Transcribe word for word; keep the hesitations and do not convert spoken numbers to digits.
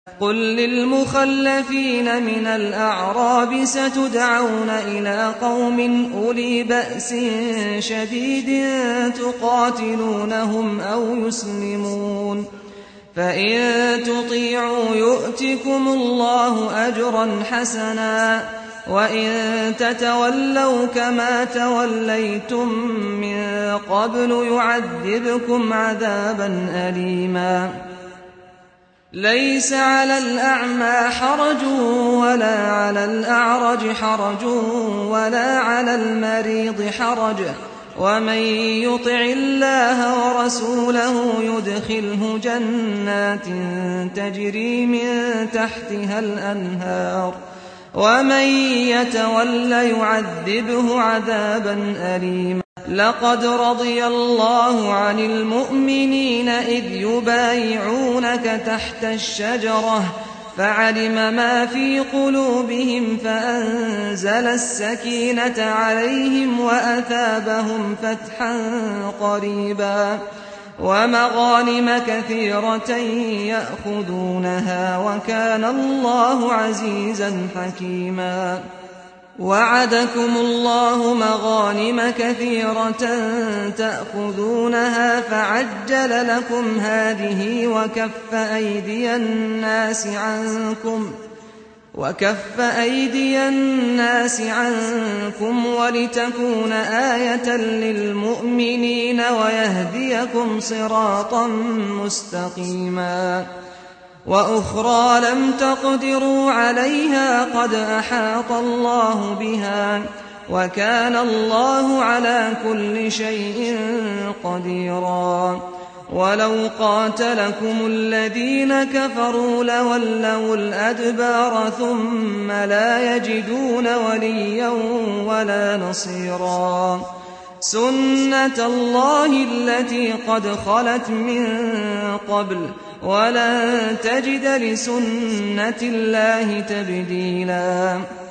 قل للمخلفين من الأعراب ستدعون إلى قوم أولي بأس شديد تقاتلونهم أو يسلمون، فإن تطيعوا يؤتكم الله أجرا حسنا، وإن تتولوا كما توليتم من قبل يعذبكم عذابا أليما. ليس على الأعمى حرج ولا على الأعرج حرج ولا على المريض حرج، ومن يطع الله ورسوله يدخله جنات تجري من تحتها الأنهار، ومن يتول يعذبه عذابا أليما. لقد رضي الله عن المؤمنين إذ يبايعونك تحت الشجرة فعلم ما في قلوبهم فأنزل السكينة عليهم وأثابهم فتحا قريبا ومغانم كثيرة يأخذونها وكان الله عزيزا حكيما. وعدكم الله مغانم كثيرة تأخذونها فعجل لكم هذه وكف أيدي الناس عنكم وكف أيدي الناس عنكم ولتكون آية للمؤمنين ويهديكم صراطا مستقيما. وأخرى لم تقدروا عليها قد أحاط الله بها وكان الله على كل شيء قديرا. ولو قاتلكم الذين كفروا لولوا الأدبار ثم لا يجدون وليا ولا نصيرا. سنة الله التي قد خلت من قبل ولن تجد لسنة الله تبديلا.